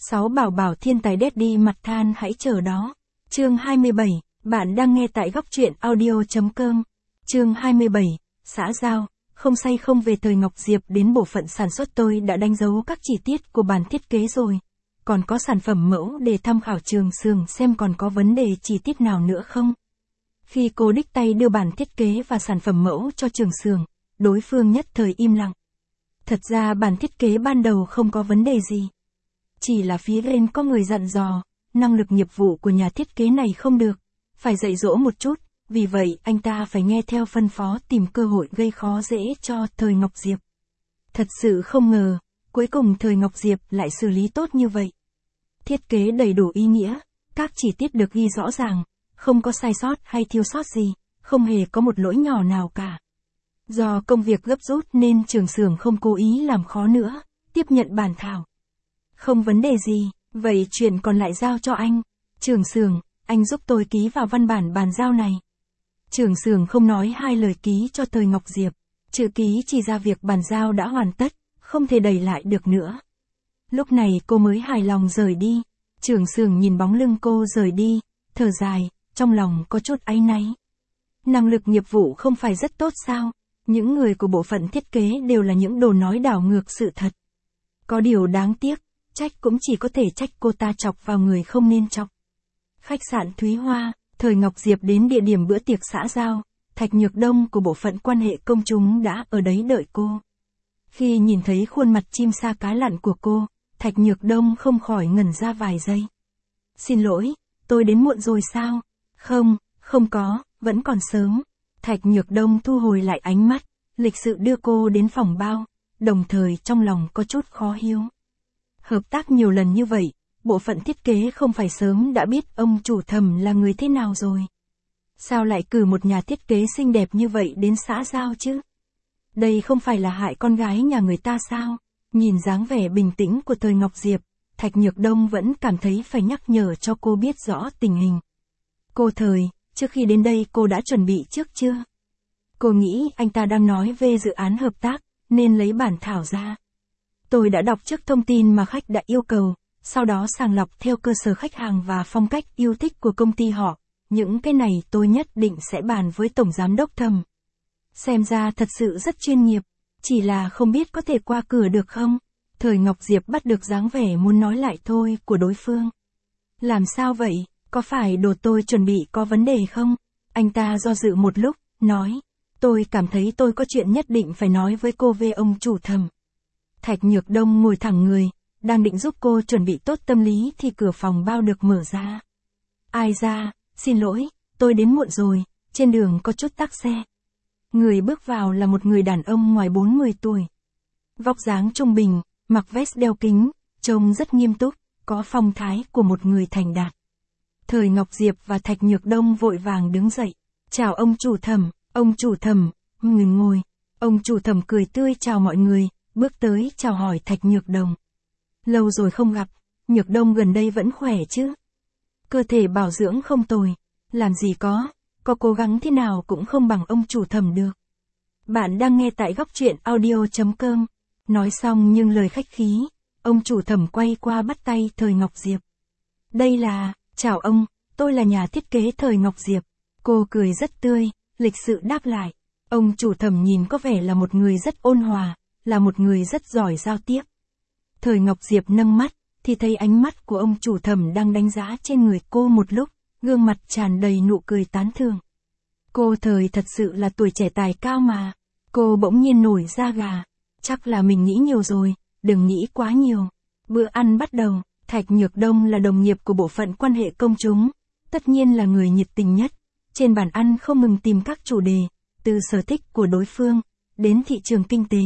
6 bảo bảo thiên tài daddy mặt than hãy chờ đó. Chương 27, bạn đang nghe tại góc truyện audio.com. Chương 27, xã giao, không say không về. Thời Ngọc Diệp đến bộ phận sản xuất, tôi đã đánh dấu các chi tiết của bản thiết kế rồi. Còn có sản phẩm mẫu để tham khảo Trường Sường xem còn có vấn đề chi tiết nào nữa không. Khi cô đích tay đưa bản thiết kế và sản phẩm mẫu cho Trường Sường, đối phương nhất thời im lặng. Thật ra bản thiết kế ban đầu không có vấn đề gì. Chỉ là phía bên có người dặn dò, năng lực nghiệp vụ của nhà thiết kế này không được, phải dạy dỗ một chút, vì vậy anh ta phải nghe theo phân phó tìm cơ hội gây khó dễ cho Thời Ngọc Diệp. Thật sự không ngờ, cuối cùng Thời Ngọc Diệp lại xử lý tốt như vậy. Thiết kế đầy đủ ý nghĩa, các chi tiết được ghi rõ ràng, không có sai sót hay thiếu sót gì, không hề có một lỗi nhỏ nào cả. Do công việc gấp rút nên Trường Sường không cố ý làm khó nữa, tiếp nhận bản thảo. Không vấn đề gì, vậy chuyện còn lại giao cho anh. Trường Sường, anh giúp tôi ký vào văn bản bàn giao này. Trường Sường không nói hai lời ký cho Thời Ngọc Diệp. Chữ ký chỉ ra việc bàn giao đã hoàn tất, không thể đẩy lại được nữa. Lúc này cô mới hài lòng rời đi. Trường Sường nhìn bóng lưng cô rời đi, thở dài, trong lòng có chút áy náy. Năng lực nghiệp vụ không phải rất tốt sao? Những người của bộ phận thiết kế đều là những đồ nói đảo ngược sự thật. Có điều đáng tiếc, trách cũng chỉ có thể trách cô ta chọc vào người không nên chọc. Khách sạn Thúy Hoa, Thời Ngọc Diệp đến địa điểm bữa tiệc xã giao, Thạch Nhược Đông của bộ phận quan hệ công chúng đã ở đấy đợi cô. Khi nhìn thấy khuôn mặt chim sa cá lặn của cô, Thạch Nhược Đông không khỏi ngẩn ra vài giây. Xin lỗi, tôi đến muộn rồi sao? Không có, vẫn còn sớm. Thạch Nhược Đông thu hồi lại ánh mắt, lịch sự đưa cô đến phòng bao, đồng thời trong lòng có chút khó hiểu. Hợp tác nhiều lần như vậy, bộ phận thiết kế không phải sớm đã biết ông chủ Thẩm là người thế nào rồi. Sao lại cử một nhà thiết kế xinh đẹp như vậy đến xã giao chứ? Đây không phải là hại con gái nhà người ta sao? Nhìn dáng vẻ bình tĩnh của Thời Ngọc Diệp, Thạch Nhược Đông vẫn cảm thấy phải nhắc nhở cho cô biết rõ tình hình. Cô Thời, trước khi đến đây cô đã chuẩn bị trước chưa? Cô nghĩ anh ta đang nói về dự án hợp tác, nên lấy bản thảo ra. Tôi đã đọc trước thông tin mà khách đã yêu cầu, sau đó sàng lọc theo cơ sở khách hàng và phong cách yêu thích của công ty họ. Những cái này tôi nhất định sẽ bàn với Tổng Giám đốc Thẩm. Xem ra thật sự rất chuyên nghiệp, chỉ là không biết có thể qua cửa được không? Thời Ngọc Diệp bắt được dáng vẻ muốn nói lại thôi của đối phương. Làm sao vậy, có phải đồ tôi chuẩn bị có vấn đề không? Anh ta do dự một lúc, nói. Tôi cảm thấy tôi có chuyện nhất định phải nói với cô về ông chủ Thẩm. Thạch Nhược Đông ngồi thẳng người, đang định giúp cô chuẩn bị tốt tâm lý thì cửa phòng bao được mở ra. Ai ra, xin lỗi, tôi đến muộn rồi, trên đường có chút tắc xe. Người bước vào là một người đàn ông ngoài 40 tuổi. Vóc dáng trung bình, mặc vest đeo kính, trông rất nghiêm túc, có phong thái của một người thành đạt. Thời Ngọc Diệp và Thạch Nhược Đông vội vàng đứng dậy. Chào ông chủ Thẩm, ông chủ Thẩm, người ngồi. Ông chủ Thẩm cười tươi chào mọi người, bước tới chào hỏi Thạch Nhược Đông. Lâu rồi không gặp, Nhược Đông gần đây vẫn khỏe chứ? Cơ thể bảo dưỡng không tồi, làm gì có cố gắng thế nào cũng không bằng ông chủ Thẩm được. Bạn đang nghe tại góc truyện audio.com. Nói xong nhưng lời khách khí, ông chủ Thẩm quay qua bắt tay Thời Ngọc Diệp. Đây là, chào ông, tôi là nhà thiết kế Thời Ngọc Diệp. Cô cười rất tươi, lịch sự đáp lại. Ông chủ Thẩm nhìn có vẻ là một người rất ôn hòa, là một người rất giỏi giao tiếp. Thời Ngọc Diệp nâng mắt, thì thấy ánh mắt của ông chủ Thẩm đang đánh giá trên người cô một lúc, gương mặt tràn đầy nụ cười tán thưởng. Cô Thời thật sự là tuổi trẻ tài cao mà. Cô bỗng nhiên nổi da gà. Chắc là mình nghĩ nhiều rồi, đừng nghĩ quá nhiều. Bữa ăn bắt đầu, Thạch Nhược Đông là đồng nghiệp của bộ phận quan hệ công chúng, tất nhiên là người nhiệt tình nhất. Trên bàn ăn không ngừng tìm các chủ đề, từ sở thích của đối phương, đến thị trường kinh tế.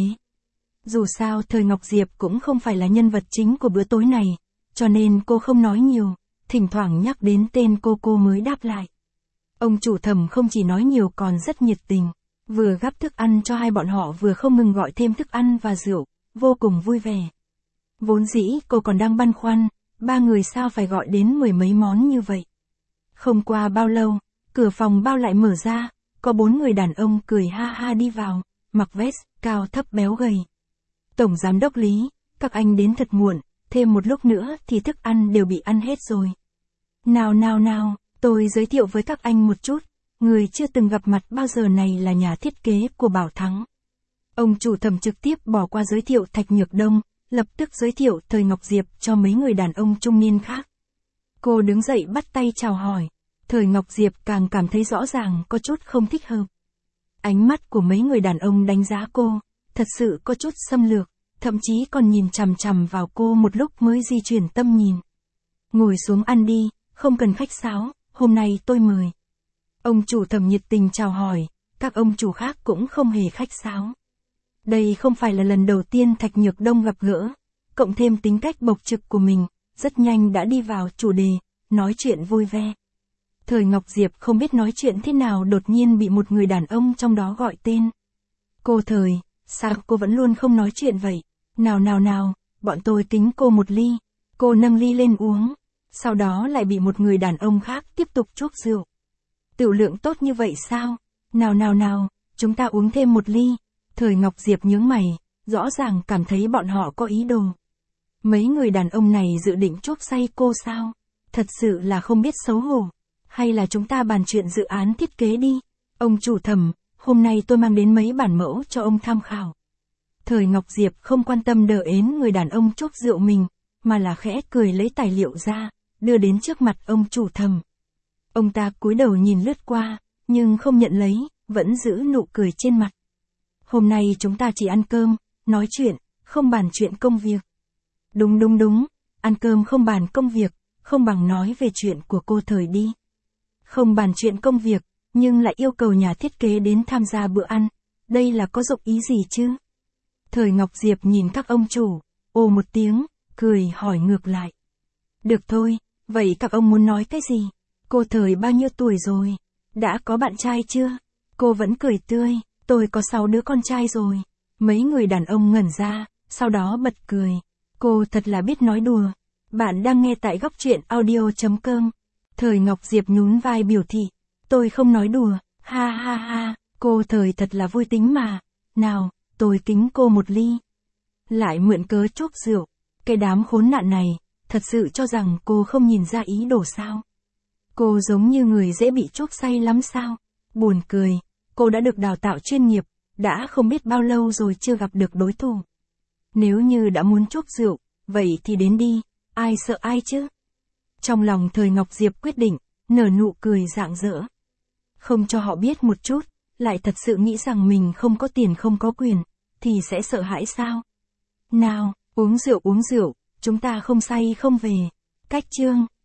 Dù sao Thời Ngọc Diệp cũng không phải là nhân vật chính của bữa tối này, cho nên cô không nói nhiều, thỉnh thoảng nhắc đến tên cô mới đáp lại. Ông chủ Thẩm không chỉ nói nhiều còn rất nhiệt tình, vừa gắp thức ăn cho hai bọn họ vừa không ngừng gọi thêm thức ăn và rượu, vô cùng vui vẻ. Vốn dĩ cô còn đang băn khoăn, ba người sao phải gọi đến 10 mấy món như vậy. Không qua bao lâu, cửa phòng bao lại mở ra, có 4 người đàn ông cười ha ha đi vào, mặc vest, cao thấp béo gầy. Tổng Giám đốc Lý, các anh đến thật muộn, thêm một lúc nữa thì thức ăn đều bị ăn hết rồi. Nào, tôi giới thiệu với các anh một chút, người chưa từng gặp mặt bao giờ này là nhà thiết kế của Bảo Thắng. Ông chủ Thẩm trực tiếp bỏ qua giới thiệu Thạch Nhược Đông, lập tức giới thiệu Thời Ngọc Diệp cho mấy người đàn ông trung niên khác. Cô đứng dậy bắt tay chào hỏi, Thời Ngọc Diệp càng cảm thấy rõ ràng có chút không thích hợp. Ánh mắt của mấy người đàn ông đánh giá cô, thật sự có chút xâm lược, thậm chí còn nhìn chằm chằm vào cô một lúc mới di chuyển tâm nhìn. Ngồi xuống ăn đi, không cần khách sáo, hôm nay tôi mời. Ông chủ Thẩm nhiệt tình chào hỏi, các ông chủ khác cũng không hề khách sáo. Đây không phải là lần đầu tiên Thạch Nhược Đông gặp gỡ, cộng thêm tính cách bộc trực của mình, rất nhanh đã đi vào chủ đề, nói chuyện vui vẻ. Thời Ngọc Diệp không biết nói chuyện thế nào đột nhiên bị một người đàn ông trong đó gọi tên. Cô Thời, sao cô vẫn luôn không nói chuyện vậy? Nào, bọn tôi kính cô một ly. Cô nâng ly lên uống, sau đó lại bị một người đàn ông khác tiếp tục chuốc rượu. Tiểu lượng tốt như vậy sao? Nào, chúng ta uống thêm một ly. Thời Ngọc Diệp nhướng mày, rõ ràng cảm thấy bọn họ có ý đồ. Mấy người đàn ông này dự định chuốc say cô sao? Thật sự là không biết xấu hổ. Hay là chúng ta bàn chuyện dự án thiết kế đi? Ông chủ Thẩm, hôm nay tôi mang đến mấy bản mẫu cho ông tham khảo. Thời Ngọc Diệp không quan tâm đờ ến người đàn ông chuốc rượu mình, mà là khẽ cười lấy tài liệu ra, đưa đến trước mặt ông chủ Thẩm. Ông ta cúi đầu nhìn lướt qua, nhưng không nhận lấy, vẫn giữ nụ cười trên mặt. Hôm nay chúng ta chỉ ăn cơm, nói chuyện, không bàn chuyện công việc. Đúng, ăn cơm không bàn công việc, không bằng nói về chuyện của cô Thời đi. Không bàn chuyện công việc, nhưng lại yêu cầu nhà thiết kế đến tham gia bữa ăn, đây là có dụng ý gì chứ? Thời Ngọc Diệp nhìn các ông chủ, ồ một tiếng, cười hỏi ngược lại. Được thôi, vậy các ông muốn nói cái gì? Cô Thời bao nhiêu tuổi rồi? Đã có bạn trai chưa? Cô vẫn cười tươi, tôi có 6 đứa con trai rồi. Mấy người đàn ông ngẩn ra, sau đó bật cười. Cô thật là biết nói đùa. Bạn đang nghe tại góc truyện audio.com. Thời Ngọc Diệp nhún vai biểu thị. Tôi không nói đùa, ha, cô Thời thật là vui tính mà. Nào, tôi kính cô một ly. Lại mượn cớ chuốc rượu. Cái đám khốn nạn này, thật sự cho rằng cô không nhìn ra ý đồ sao? Cô giống như người dễ bị chuốc say lắm sao? Buồn cười, cô đã được đào tạo chuyên nghiệp, đã không biết bao lâu rồi chưa gặp được đối thủ. Nếu như đã muốn chuốc rượu, vậy thì đến đi, ai sợ ai chứ? Trong lòng Thời Ngọc Diệp quyết định, nở nụ cười rạng rỡ. Không cho họ biết một chút, lại thật sự nghĩ rằng mình không có tiền không có quyền, thì sẽ sợ hãi sao? Nào, uống rượu, chúng ta không say không về. Cách chương.